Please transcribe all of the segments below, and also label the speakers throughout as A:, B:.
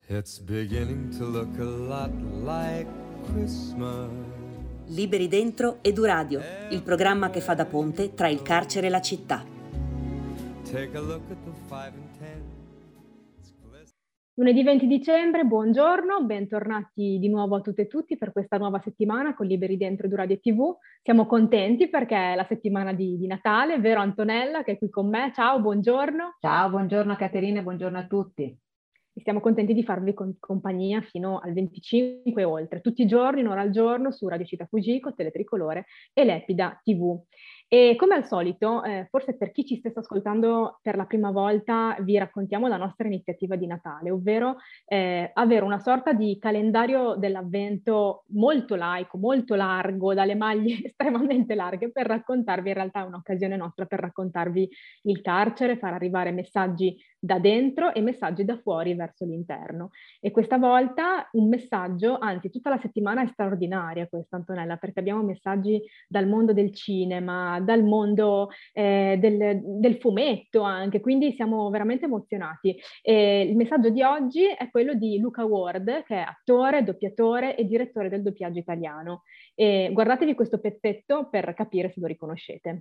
A: It's beginning to look a lot like Christmas.
B: Liberi dentro Eduradio, il programma che fa da ponte tra il carcere e la città.
A: Take a look at the 5 and 10.
C: Lunedì 20 dicembre, buongiorno, bentornati di nuovo a tutte e tutti per questa nuova settimana con Liberi Dentro Eduradio TV. Siamo contenti perché è la settimana di Natale, vero Antonella che è qui con me? Ciao, buongiorno.
D: Ciao, buongiorno Caterina e buongiorno a tutti.
C: E siamo contenti di farvi compagnia fino al 25 e oltre, tutti i giorni, un'ora al giorno, su Radio Città Fugico, Teletricolore e Lepida TV. E come al solito, forse per chi ci stesse ascoltando per la prima volta, vi raccontiamo la nostra iniziativa di Natale, ovvero avere una sorta di calendario dell'avvento molto laico, molto largo, dalle maglie estremamente larghe, per raccontarvi, in realtà è un'occasione nostra per raccontarvi il carcere, far arrivare messaggi da dentro e messaggi da fuori verso l'interno. E questa volta un messaggio, anzi tutta la settimana è straordinaria questa Antonella, perché abbiamo messaggi dal mondo del cinema, dal mondo del fumetto anche, quindi siamo veramente emozionati. Il messaggio di oggi è quello di Luca Ward, che è attore, doppiatore e direttore del doppiaggio italiano. E guardatevi questo pezzetto per capire se lo riconoscete.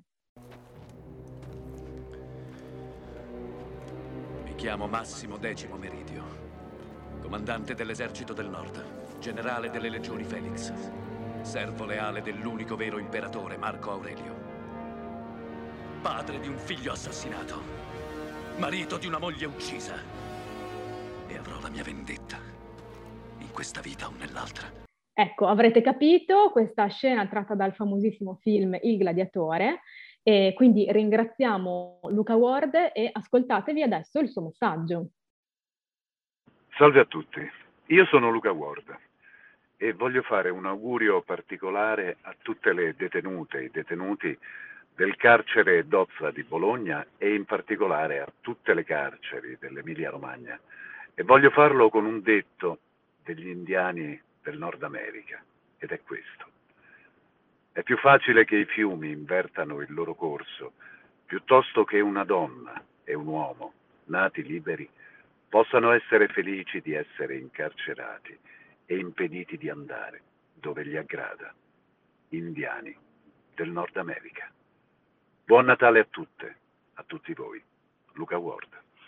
E: Mi chiamo Massimo Decimo Meridio, comandante dell'esercito del Nord, generale delle legioni Felix, servo leale dell'unico vero imperatore Marco Aurelio, padre di un figlio assassinato, marito di una moglie uccisa, e avrò la mia vendetta, in questa vita o nell'altra.
C: Ecco, avrete capito, questa scena tratta dal famosissimo film Il Gladiatore, e quindi ringraziamo Luca Ward e ascoltatevi adesso il suo messaggio.
F: Salve a tutti, io sono Luca Ward e voglio fare un augurio particolare a tutte le detenute e i detenuti del carcere Dozza di Bologna e in particolare a tutte le carceri dell'Emilia Romagna, e voglio farlo con un detto degli indiani del Nord America, ed è questo: è più facile che i fiumi invertano il loro corso piuttosto che una donna e un uomo nati liberi possano essere felici di essere incarcerati e impediti di andare dove gli aggrada. Indiani del Nord America. Buon Natale a tutte, a tutti voi. Luca Ward.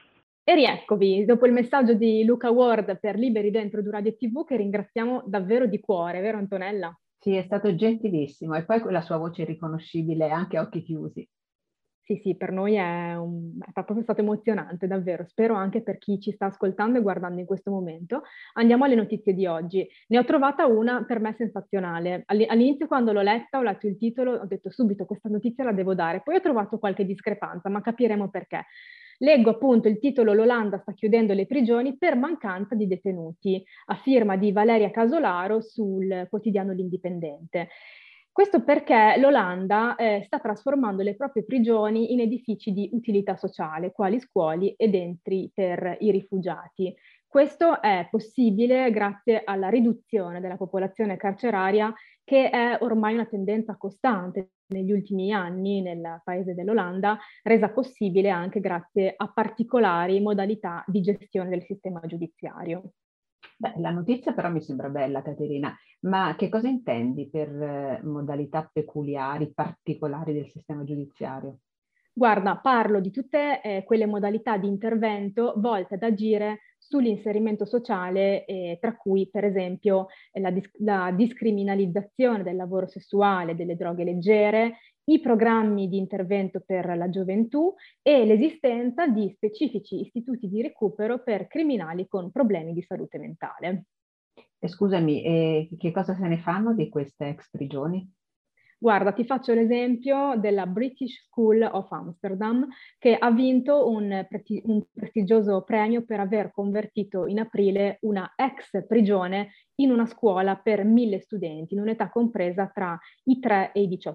C: E rieccovi, dopo il messaggio di Luca Ward per Liberi Dentro Radio TV, che ringraziamo davvero di cuore, vero Antonella?
D: Sì, è stato gentilissimo e poi la sua voce riconoscibile anche a occhi chiusi.
C: Sì, per noi è proprio stato emozionante, davvero. Spero anche per chi ci sta ascoltando e guardando in questo momento. Andiamo alle notizie di oggi. Ne ho trovata una per me sensazionale. All'inizio, quando l'ho letta, ho letto il titolo, ho detto subito questa notizia la devo dare. Poi ho trovato qualche discrepanza, ma capiremo perché. Leggo appunto il titolo: l'Olanda sta chiudendo le prigioni per mancanza di detenuti, a firma di Valeria Casolaro sul quotidiano L'Indipendente. Questo perché l'Olanda sta trasformando le proprie prigioni in edifici di utilità sociale, quali scuole ed entri per i rifugiati. Questo è possibile grazie alla riduzione della popolazione carceraria, che è ormai una tendenza costante negli ultimi anni nel paese dell'Olanda, resa possibile anche grazie a particolari modalità di gestione del sistema giudiziario.
D: Beh, la notizia però mi sembra bella, Caterina, ma che cosa intendi per modalità peculiari, particolari del sistema giudiziario?
C: Guarda, parlo di tutte quelle modalità di intervento volte ad agire sull'inserimento sociale, tra cui per esempio la discriminalizzazione del lavoro sessuale, delle droghe leggere, i programmi di intervento per la gioventù e l'esistenza di specifici istituti di recupero per criminali con problemi di salute mentale.
D: E scusami, che cosa se ne fanno di queste ex prigioni?
C: Guarda, ti faccio l'esempio della British School of Amsterdam, che ha vinto un prestigioso premio per aver convertito in aprile una ex prigione in una scuola per 1000 studenti, in un'età compresa tra i 3 e i 18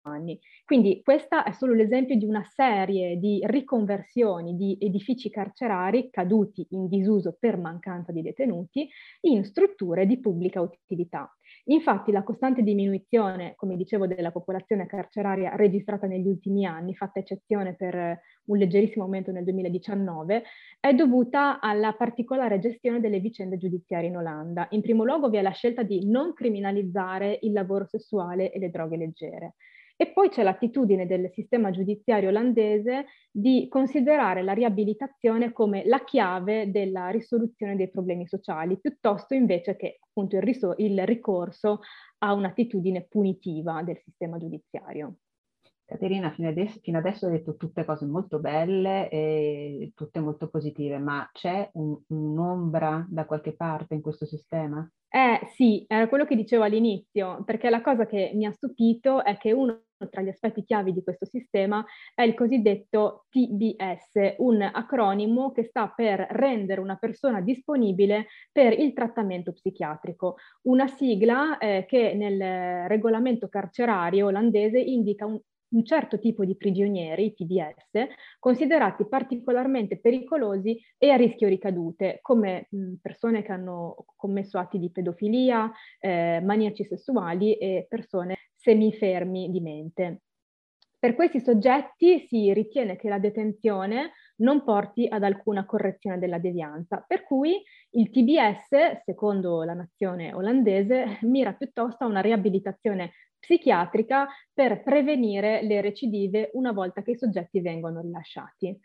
C: anni. Quindi questo è solo l'esempio di una serie di riconversioni di edifici carcerari caduti in disuso per mancanza di detenuti in strutture di pubblica utilità. Infatti la costante diminuzione, come dicevo, della popolazione carceraria registrata negli ultimi anni, fatta eccezione per un leggerissimo aumento nel 2019, è dovuta alla particolare gestione delle vicende giudiziarie in Olanda. In primo luogo vi è la scelta di non criminalizzare il lavoro sessuale e le droghe leggere. E poi c'è l'attitudine del sistema giudiziario olandese di considerare la riabilitazione come la chiave della risoluzione dei problemi sociali, piuttosto invece che appunto il ricorso a un'attitudine punitiva del sistema giudiziario.
D: Caterina, fino adesso hai detto tutte cose molto belle e tutte molto positive, ma c'è un'ombra da qualche parte in questo sistema?
C: Sì, era quello che dicevo all'inizio, perché la cosa che mi ha stupito è che uno tra gli aspetti chiavi di questo sistema è il cosiddetto TBS, un acronimo che sta per rendere una persona disponibile per il trattamento psichiatrico, una sigla che nel regolamento carcerario olandese indica un certo tipo di prigionieri, TBS, considerati particolarmente pericolosi e a rischio ricadute, come persone che hanno commesso atti di pedofilia, maniaci sessuali e persone semifermi di mente. Per questi soggetti si ritiene che la detenzione non porti ad alcuna correzione della devianza, per cui il TBS, secondo la nazione olandese, mira piuttosto a una riabilitazione psichiatrica per prevenire le recidive una volta che i soggetti vengono rilasciati.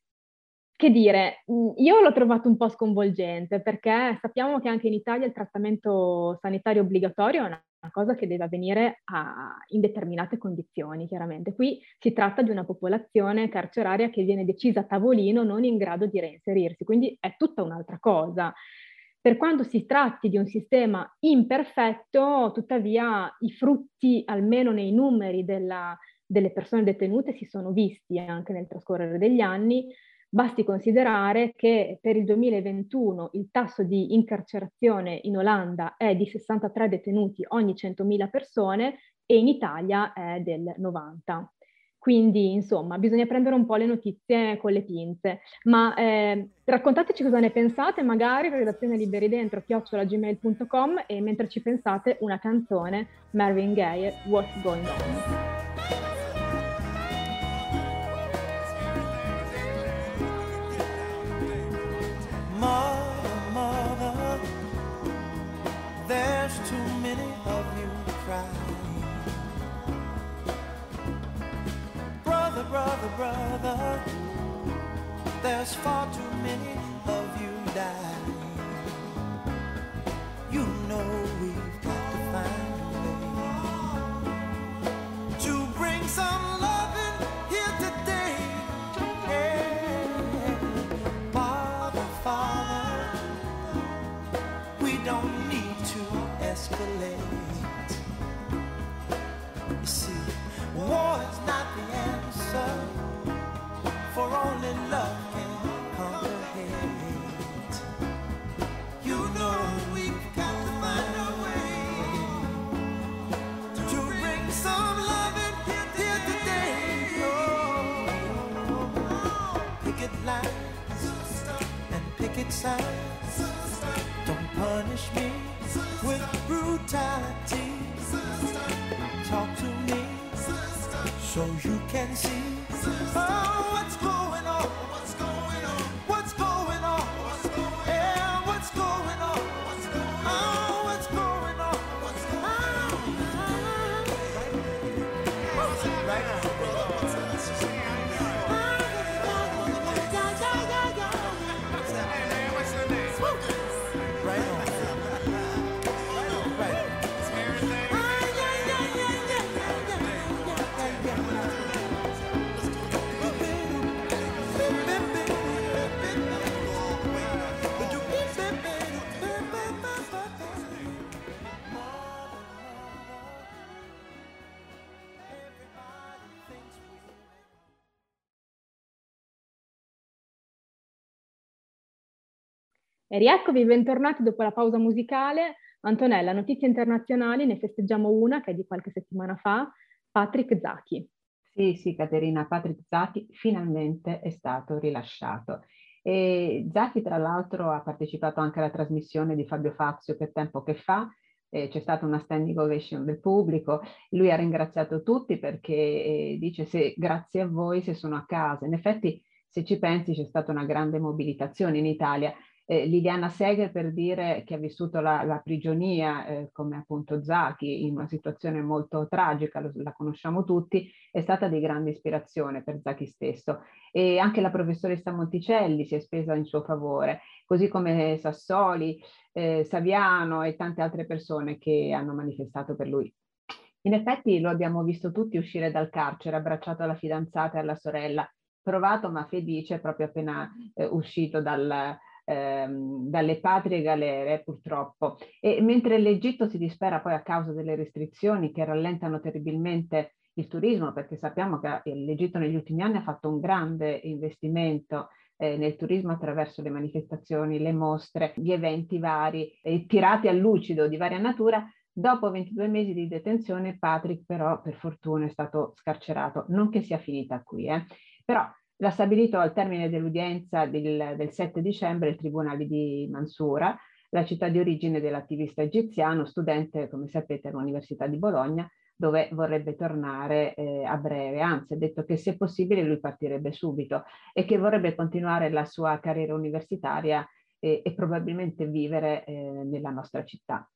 C: Che dire, io l'ho trovato un po' sconvolgente perché sappiamo che anche in Italia il trattamento sanitario obbligatorio è una cosa che deve avvenire in determinate condizioni, chiaramente. Qui si tratta di una popolazione carceraria che viene decisa a tavolino, non in grado di reinserirsi, quindi è tutta un'altra cosa. Per quanto si tratti di un sistema imperfetto, tuttavia i frutti, almeno nei numeri delle persone detenute, si sono visti anche nel trascorrere degli anni. Basti considerare che per il 2021 il tasso di incarcerazione in Olanda è di 63 detenuti ogni 100.000 persone e in Italia è del 90. Quindi, insomma, bisogna prendere un po' le notizie con le pinze. Ma raccontateci cosa ne pensate, magari redazione liberidentro@gmail.com, e mentre ci pensate una canzone, Marvin Gaye, What's Going On.
G: Mother, there's too many of you crying. Brother, brother, brother, there's far too many of you dying. You know we've got to find a way to bring some loving here today. Don't need to escalate. You see, war is not the answer, for only love can conquer hate. You know we've got to find a way to bring some love in here today. Oh, picket lines and picket signs. Don't punish me with brutality. Talk to me so you can see what's going on. What's going on? What's going on? Yeah, what's going on? What's going on? What's going on? What's going on? Right now.
C: E rieccovi, bentornati dopo la pausa musicale. Antonella, notizie internazionali, ne festeggiamo una che è di qualche settimana fa. Patrick Zaki.
D: Sì, Caterina, Patrick Zaki finalmente è stato rilasciato. E Zaki, tra l'altro, ha partecipato anche alla trasmissione di Fabio Fazio Che tempo che fa. C'è stata una standing ovation del pubblico. Lui ha ringraziato tutti perché dice grazie a voi se sono a casa. In effetti, se ci pensi, c'è stata una grande mobilitazione in Italia. Liliana Segre, per dire, che ha vissuto la prigionia come appunto Zaki in una situazione molto tragica, la conosciamo tutti, è stata di grande ispirazione per Zaki stesso. E anche la professoressa Monticelli si è spesa in suo favore, così come Sassoli, Saviano e tante altre persone che hanno manifestato per lui. In effetti lo abbiamo visto tutti uscire dal carcere, abbracciato alla fidanzata e alla sorella, provato ma felice proprio appena uscito dalle patrie galere, purtroppo. E mentre l'Egitto si dispera poi a causa delle restrizioni che rallentano terribilmente il turismo, perché sappiamo che l'Egitto negli ultimi anni ha fatto un grande investimento nel turismo attraverso le manifestazioni, le mostre, gli eventi vari, tirati a lucido di varia natura. Dopo 22 mesi di detenzione, Patrick però per fortuna è stato scarcerato. Non che sia finita qui, però l'ha stabilito al termine dell'udienza del 7 dicembre il Tribunale di Mansura, la città di origine dell'attivista egiziano, studente, come sapete, all'Università di Bologna, dove vorrebbe tornare a breve. Anzi, ha detto che se possibile lui partirebbe subito e che vorrebbe continuare la sua carriera universitaria e probabilmente vivere nella nostra città.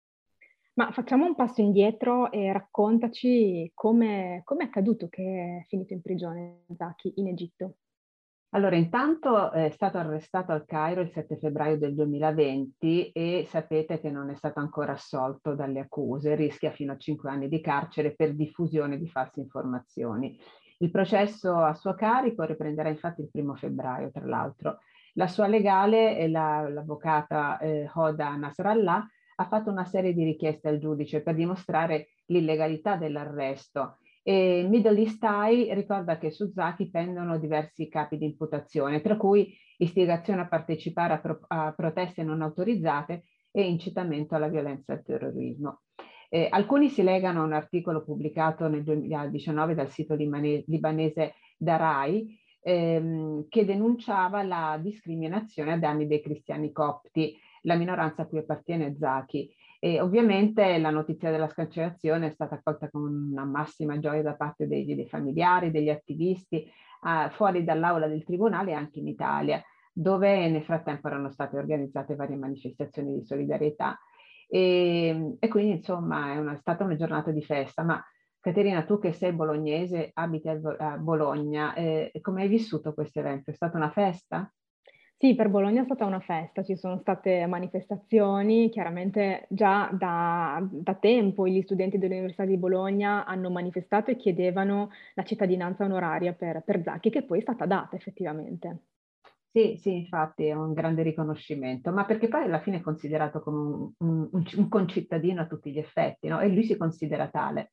C: Ma facciamo un passo indietro e raccontaci come è accaduto che è finito in prigione Zaki in Egitto.
D: Allora, intanto è stato arrestato al Cairo il 7 febbraio del 2020 e sapete che non è stato ancora assolto dalle accuse, rischia fino a 5 anni di carcere per diffusione di false informazioni. Il processo a suo carico riprenderà infatti il 1 febbraio, tra l'altro. La sua legale, l'avvocata Hoda Nasrallah, ha fatto una serie di richieste al giudice per dimostrare l'illegalità dell'arresto. E Middle East Eye ricorda che su Zaki pendono diversi capi di imputazione, tra cui istigazione a partecipare a proteste non autorizzate e incitamento alla violenza e al terrorismo. Alcuni si legano a un articolo pubblicato nel 2019 dal sito libanese Darai, che denunciava la discriminazione a danni dei cristiani copti, la minoranza a cui appartiene Zaki. E ovviamente la notizia della scarcerazione è stata accolta con una massima gioia da parte dei familiari, degli attivisti, fuori dall'aula del tribunale e anche in Italia, dove nel frattempo erano state organizzate varie manifestazioni di solidarietà. E quindi insomma è stata una giornata di festa. Ma Caterina, tu che sei bolognese, abiti a Bologna, come hai vissuto questo evento? È stata una festa?
C: Sì, per Bologna è stata una festa, ci sono state manifestazioni, chiaramente già da tempo gli studenti dell'Università di Bologna hanno manifestato e chiedevano la cittadinanza onoraria per Zaki, che poi è stata data effettivamente.
D: Sì, infatti è un grande riconoscimento, ma perché poi alla fine è considerato come un concittadino a tutti gli effetti, no? E lui si considera tale.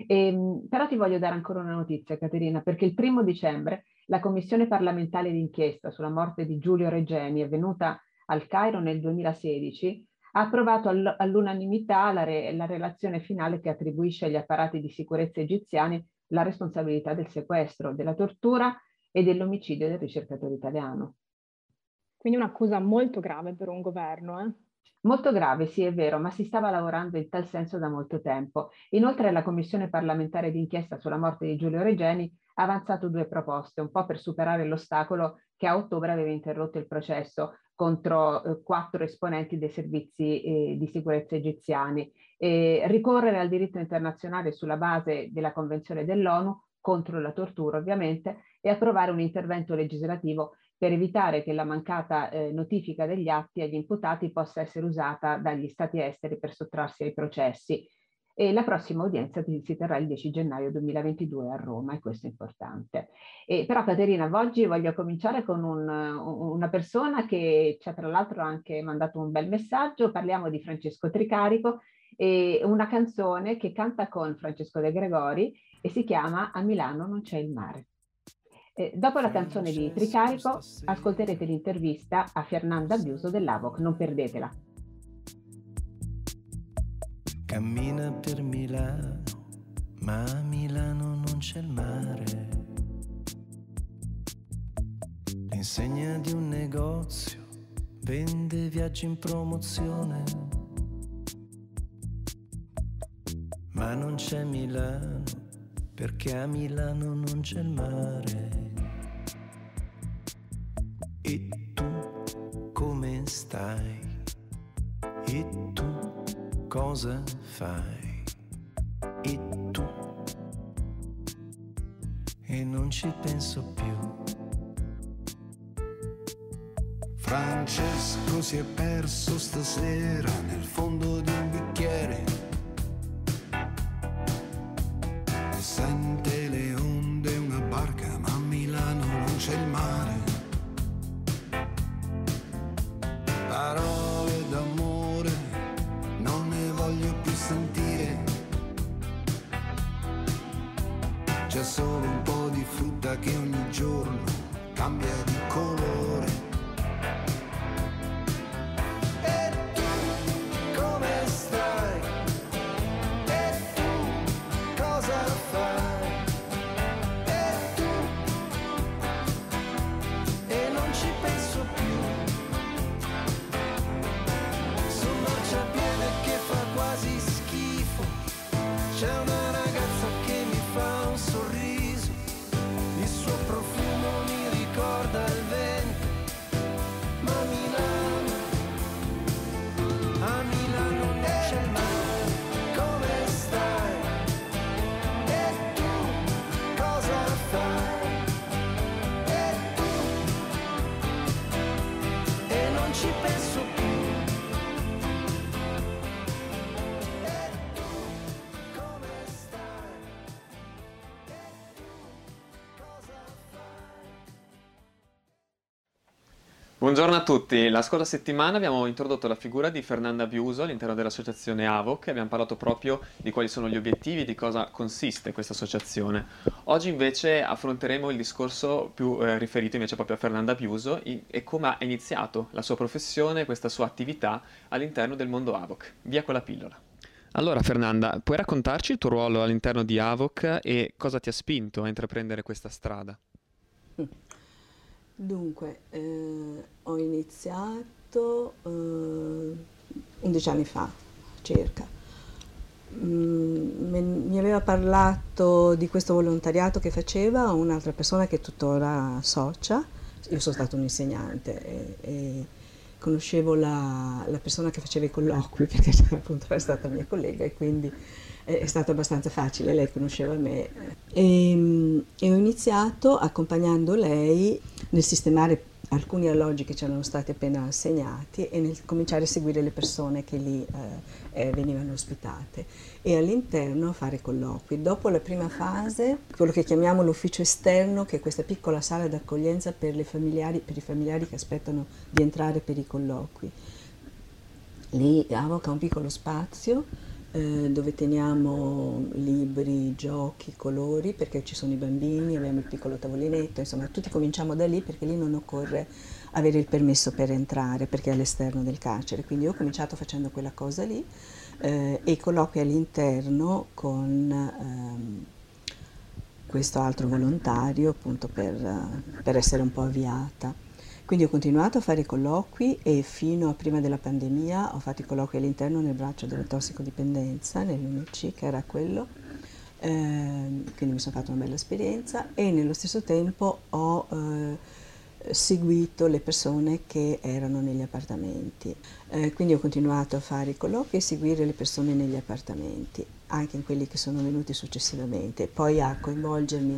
D: Però ti voglio dare ancora una notizia, Caterina, perché il 1 dicembre la Commissione parlamentare d'inchiesta sulla morte di Giulio Regeni, avvenuta al Cairo nel 2016, ha approvato all'unanimità la relazione finale che attribuisce agli apparati di sicurezza egiziani la responsabilità del sequestro, della tortura e dell'omicidio del ricercatore italiano.
C: Quindi un'accusa molto grave per un governo,
D: Molto grave, sì, è vero, ma si stava lavorando in tal senso da molto tempo. Inoltre la Commissione parlamentare d'inchiesta sulla morte di Giulio Regeni ha avanzato 2 proposte, un po' per superare l'ostacolo che a ottobre aveva interrotto il processo contro 4 esponenti dei servizi di sicurezza egiziani. Ricorrere al diritto internazionale sulla base della Convenzione dell'ONU contro la tortura, ovviamente, e approvare un intervento legislativo per evitare che la mancata notifica degli atti agli imputati possa essere usata dagli stati esteri per sottrarsi ai processi. E la prossima udienza si terrà il 10 gennaio 2022 a Roma, e questo è importante. Però Caterina, oggi voglio cominciare con una persona che ci ha tra l'altro anche mandato un bel messaggio. Parliamo di Francesco Tricarico e una canzone che canta con Francesco De Gregori e si chiama A Milano non c'è il mare. Dopo la canzone di Tricarico ascolterete l'intervista a Fernanda Biuso dell'Avoc, non perdetela.
G: Cammina per Milano, ma a Milano non c'è il mare. L'insegna di un negozio vende viaggi in promozione, ma non c'è Milano, perché a Milano non c'è il mare. E tu come stai? E tu cosa fai? E tu? E non ci penso più. Francesco si è perso stasera nel fondo di un bicchiere. Sente le onde, una barca, ma a Milano non c'è il mare. Parole d'amore non ne voglio più sentire. C'è solo un po' di frutta che ogni giorno cambia di colore.
H: Buongiorno a tutti, la scorsa settimana abbiamo introdotto la figura di Fernanda Biuso all'interno dell'associazione AVOC e abbiamo parlato proprio di quali sono gli obiettivi, di cosa consiste questa associazione. Oggi invece affronteremo il discorso più riferito invece proprio a Fernanda Biuso e come ha iniziato la sua professione, questa sua attività all'interno del mondo AVOC. Via con la pillola. Allora Fernanda, puoi raccontarci il tuo ruolo all'interno di AVOC e cosa ti ha spinto a intraprendere questa strada?
I: Dunque, ho iniziato 11 anni fa circa. Mi aveva parlato di questo volontariato che faceva un'altra persona che è tuttora socia. Io sono stata un insegnante e conoscevo la persona che faceva i colloqui perché appunto era stata mia collega e quindi è stato abbastanza facile, lei conosceva me e ho iniziato accompagnando lei nel sistemare alcuni alloggi che ci erano stati appena assegnati e nel cominciare a seguire le persone che lì venivano ospitate e all'interno fare colloqui. Dopo la prima fase, quello che chiamiamo l'ufficio esterno, che è questa piccola sala d'accoglienza per i familiari che aspettano di entrare per i colloqui. Lì AVOC ha un piccolo spazio dove teniamo libri, giochi, colori, perché ci sono i bambini, abbiamo il piccolo tavolinetto, insomma tutti cominciamo da lì perché lì non occorre avere il permesso per entrare perché è all'esterno del carcere, quindi io ho cominciato facendo quella cosa lì e i colloqui all'interno con questo altro volontario appunto per essere un po' avviata. Quindi ho continuato a fare i colloqui e fino a prima della pandemia ho fatto i colloqui all'interno nel braccio della tossicodipendenza, nell'UNC, che era quello, quindi mi sono fatta una bella esperienza e nello stesso tempo ho seguito le persone che erano negli appartamenti. Quindi ho continuato a fare i colloqui e seguire le persone negli appartamenti, anche in quelli che sono venuti successivamente, poi a coinvolgermi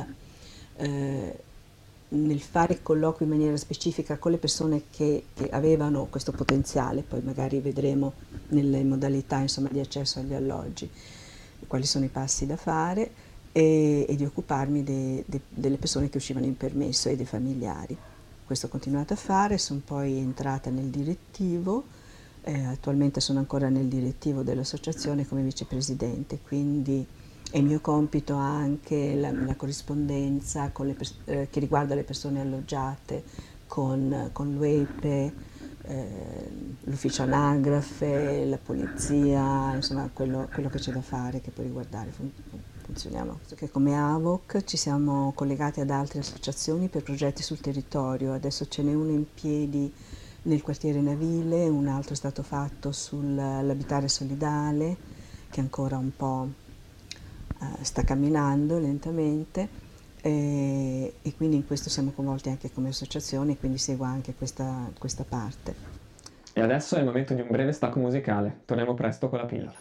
I: nel fare colloqui in maniera specifica con le persone che avevano questo potenziale, poi magari vedremo nelle modalità insomma, di accesso agli alloggi quali sono i passi da fare e di occuparmi delle persone che uscivano in permesso e dei familiari. Questo ho continuato a fare, sono poi entrata nel direttivo, attualmente sono ancora nel direttivo dell'associazione come vicepresidente, quindi è mio compito anche la corrispondenza che riguarda le persone alloggiate con l'UEPE, l'ufficio anagrafe, la polizia, insomma quello che c'è da fare che può riguardare funzioniamo, che come AVOC ci siamo collegati ad altre associazioni per progetti sul territorio. Adesso ce n'è uno in piedi nel quartiere Navile, un altro è stato fatto sull'abitare solidale, che ancora un po' sta camminando lentamente, e quindi in questo siamo coinvolti anche come associazione, quindi seguo anche questa parte.
H: E adesso è il momento di un breve stacco musicale. Torniamo presto con la pillola.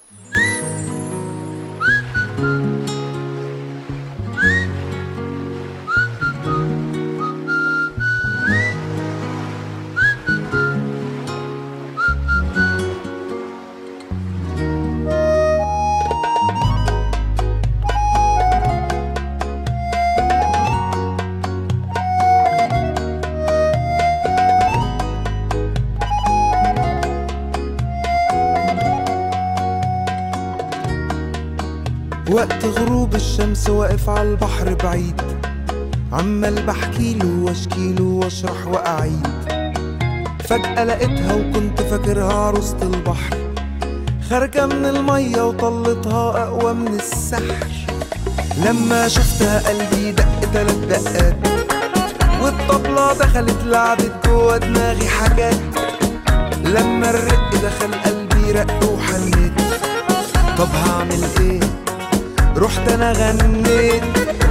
G: وقت غروب الشمس واقف على البحر بعيد، عمال بحكيله واشكيله واشرح واعيد. فجأة لقيتها وكنت فاكرها عروسة البحر، خارجة من المية وطلتها أقوى من السحر. لما شفتها قلبي دق 3 دقات، والطبلة دخلت لعبت جوا دماغي حاجات. لما الرق دخل قلبي رق وحنيت، طب هعمل ايه؟ رحت انا غنيت.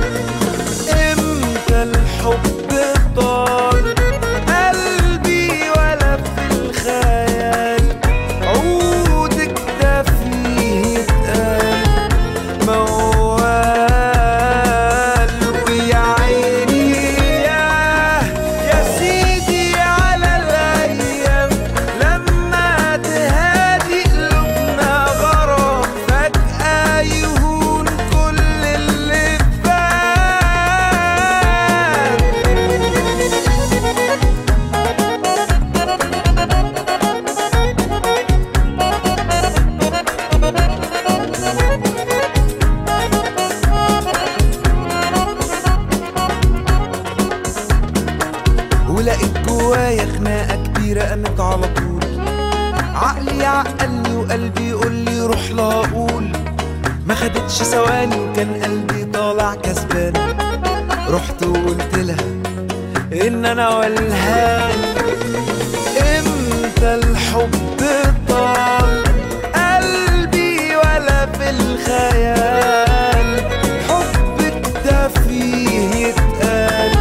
G: امتى الحب طال قلبي ولا في الخيال، عودك ده فيه يتقال موال. ويا عيني يا سيدي على الايام، لما تهادي قلوبنا غرام، فجأة يهون كل اللي فات. ولقيت جوايا خناقة كبيرة قامت على طول، عقلي يعقلني وقلبي يقول لي روح لا اقول. ما خدتش ثواني وكان قلبي طالع كسبان، رحت وقلت لها ان انا والهان. امتى الحب طال قلبي ولا في الخيال، حبك ده فيه يتقال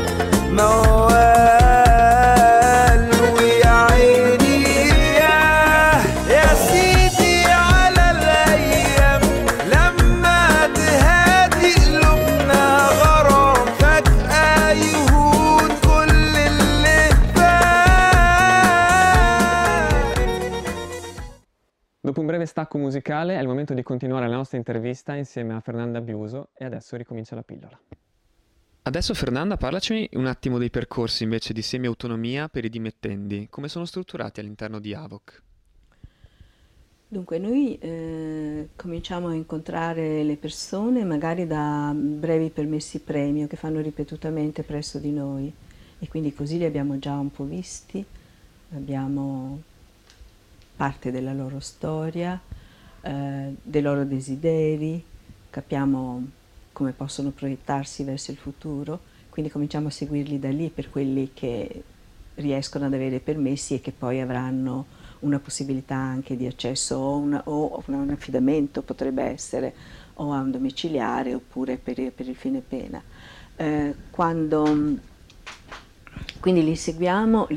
G: موال. ويا عيني يا سيدي على الايام، لما تهادي قلوبنا غرام، فجأة يهون كل اللي فات.
H: Dopo un breve stacco musicale è il momento di continuare la nostra intervista insieme a Fernanda Biuso e adesso ricomincia la pillola. Adesso Fernanda, parlaci un attimo dei percorsi invece di semi-autonomia per i dimettendi. Come sono strutturati all'interno di AVOC?
I: Dunque, noi cominciamo a incontrare le persone magari da brevi permessi premio che fanno ripetutamente presso di noi, e quindi così li abbiamo già un po' visti, abbiamo parte della loro storia, dei loro desideri, capiamo come possono proiettarsi verso il futuro, quindi cominciamo a seguirli da lì per quelli che riescono ad avere permessi e che poi avranno una possibilità anche di accesso o un affidamento, potrebbe essere, o a un domiciliare oppure per il fine pena. Quindi li seguiamo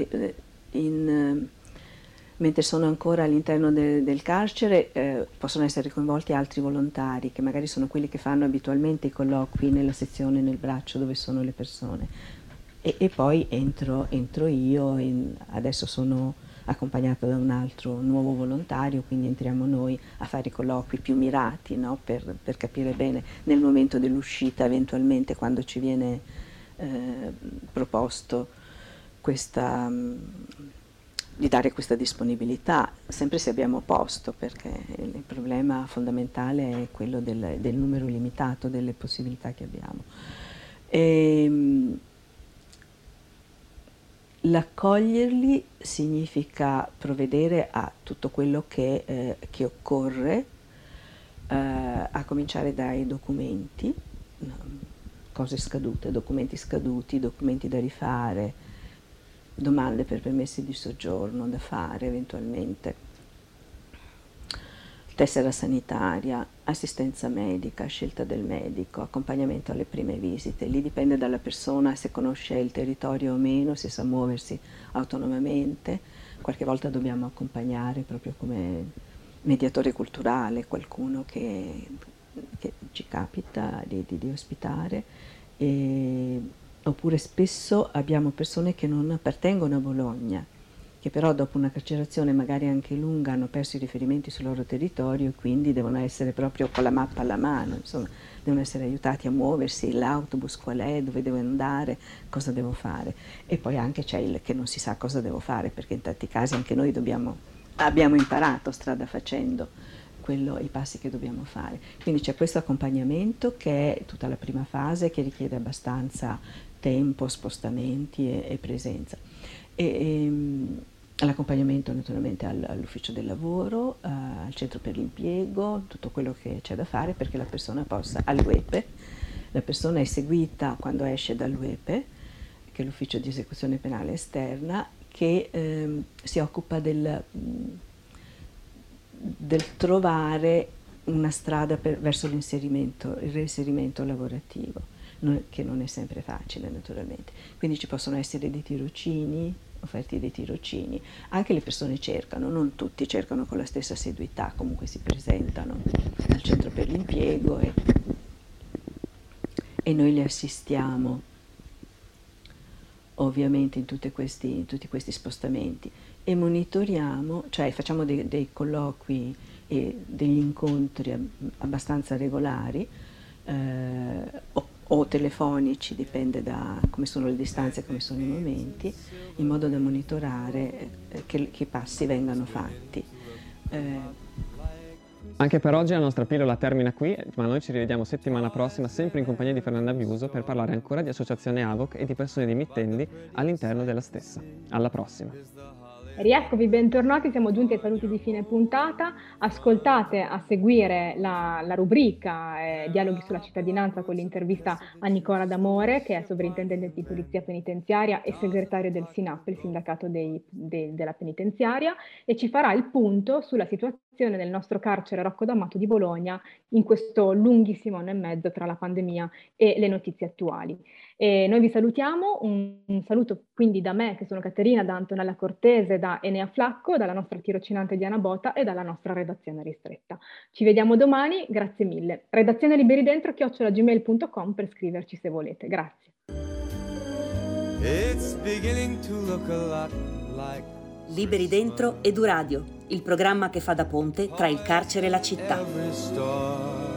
I: mentre sono ancora all'interno del carcere. Possono essere coinvolti altri volontari che magari sono quelli che fanno abitualmente i colloqui nella sezione nel braccio dove sono le persone, e poi entro io, adesso sono accompagnata da un altro nuovo volontario, quindi entriamo noi a fare i colloqui più mirati, no? per capire bene nel momento dell'uscita, eventualmente quando ci viene proposto di dare questa disponibilità, sempre se abbiamo posto, perché il problema fondamentale è quello del numero limitato delle possibilità che abbiamo. L'accoglierli significa provvedere a tutto quello che occorre, a cominciare dai documenti, cose scadute, documenti scaduti, documenti da rifare, domande per permessi di soggiorno da fare eventualmente, tessera sanitaria, assistenza medica, scelta del medico, accompagnamento alle prime visite. Lì dipende dalla persona se conosce il territorio o meno, se sa muoversi autonomamente. Qualche volta dobbiamo accompagnare proprio come mediatore culturale qualcuno che ci capita di ospitare, oppure spesso abbiamo persone che non appartengono a Bologna, che però dopo una carcerazione magari anche lunga hanno perso i riferimenti sul loro territorio e quindi devono essere proprio con la mappa alla mano, insomma, devono essere aiutati a muoversi, l'autobus qual è, dove devo andare, cosa devo fare. E poi anche c'è il che non si sa cosa devo fare, perché in tanti casi anche noi abbiamo imparato strada facendo i passi che dobbiamo fare. Quindi c'è questo accompagnamento che è tutta la prima fase, che richiede abbastanza tempo, spostamenti e presenza. L'accompagnamento naturalmente all'ufficio del lavoro, al centro per l'impiego, tutto quello che c'è da fare perché la persona possa, all'UEPE, la persona è seguita quando esce dall'UEPE, che è l'ufficio di esecuzione penale esterna, che si occupa del trovare una strada verso il reinserimento lavorativo, che non è sempre facile naturalmente. Quindi ci possono essere dei tirocini, offerti dei tirocini, anche le persone cercano, non tutti cercano con la stessa assiduità, comunque si presentano al centro per l'impiego e noi li assistiamo ovviamente in tutti questi spostamenti e monitoriamo, cioè facciamo dei colloqui e degli incontri abbastanza regolari o telefonici, dipende da come sono le distanze, come sono i momenti, in modo da monitorare che i passi vengano fatti.
H: Anche per oggi la nostra pillola termina qui, ma noi ci rivediamo settimana prossima sempre in compagnia di Fernanda Biuso per parlare ancora di Associazione AVOC e di persone dimittendi all'interno della stessa. Alla prossima!
C: Rieccovi, bentornati, siamo giunti ai saluti di fine puntata. Ascoltate a seguire la rubrica Dialoghi sulla cittadinanza con l'intervista a Nicola D'Amore, che è sovrintendente di polizia penitenziaria e segretario del SINAP, il sindacato della penitenziaria, e ci farà il punto sulla situazione del nostro carcere Rocco D'Amato di Bologna in questo lunghissimo anno e mezzo tra la pandemia e le notizie attuali. E noi vi salutiamo, un saluto quindi da me, che sono Caterina, da Antonella Cortese, da Enea Flacco, dalla nostra tirocinante Diana Bota e dalla nostra redazione ristretta. Ci vediamo domani, grazie mille. Redazione liberidentro@gmail.com per scriverci se volete. Grazie.
B: Liberi Dentro Eduradio, il programma che fa da ponte tra il carcere e la città.